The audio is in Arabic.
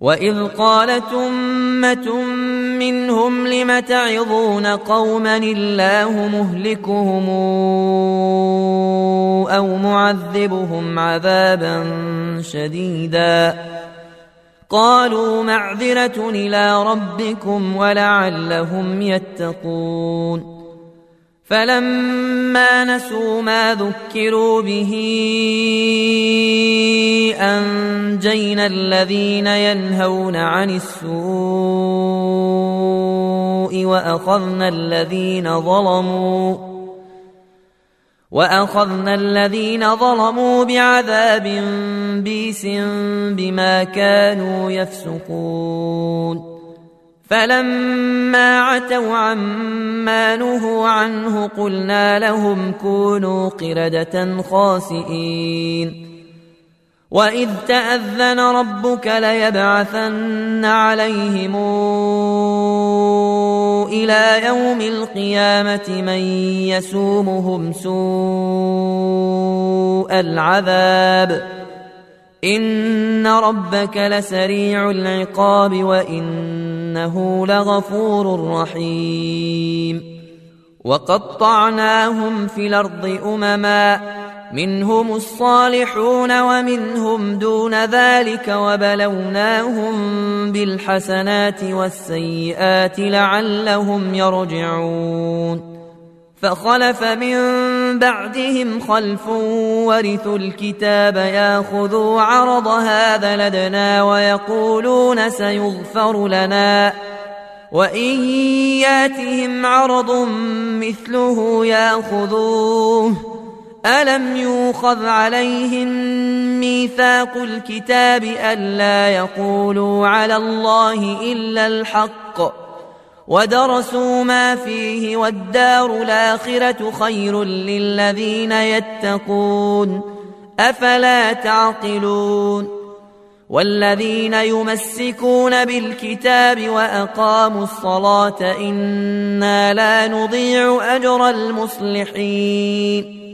وإذ قالت أمة منهم لم تعظون قوما الله مهلكهم أو معذبهم عذابا شديدا قالوا معذرة إلى ربكم ولعلهم يتقون فلما نسوا ما ذكروا به أنجينا الذين ينهون عن السوء وأخذنا الذين ظلموا بعذاب بئس بما كانوا يفسقون فلما عتوا عما نهوا عنه قلنا لهم كونوا قردة خاسئين وإذ تأذن ربك ليبعثن عليهم إلى يوم القيامة من يسومهم سوء العذاب إن ربك لسريع العقاب وإنه لغفور رحيم وقطعناهم في الأرض أمما منهم الصالحون ومنهم دون ذلك وبلوناهم بالحسنات والسيئات لعلهم يرجعون فخلف من بعدهم خلف ورثوا الكتاب ياخذوا عرض هذا لدنا ويقولون سيغفر لنا وإن ياتهم عرض مثله ياخذوه ألم يؤخذ عليهم ميثاق الكتاب ألا يقولوا على الله إلا الحق ودرسوا ما فيه والدار الآخرة خير للذين يتقون أفلا تعقلون والذين يمسكون بالكتاب وأقاموا الصلاة إنا لا نضيع أجر المصلحين